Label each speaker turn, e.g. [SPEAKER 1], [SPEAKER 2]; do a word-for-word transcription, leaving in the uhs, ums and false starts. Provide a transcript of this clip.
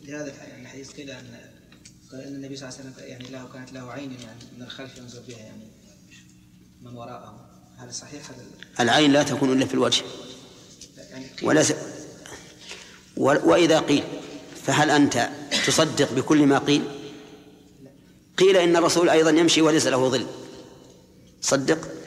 [SPEAKER 1] لهذا يعني الحديث قيل أن قال أن النبي صلى الله عليه وسلم يعني له كانت له عين يعني من الخلف ينظر بها يعني من وراءه، هذا صحيح؟ هذا
[SPEAKER 2] العين لا تكون إلا في الوجه يعني ولا س... و... وإذا قيل فهل أنت تصدق بكل ما قيل؟ قيل إن الرسول أيضا يمشي وليس له ظل، صدق؟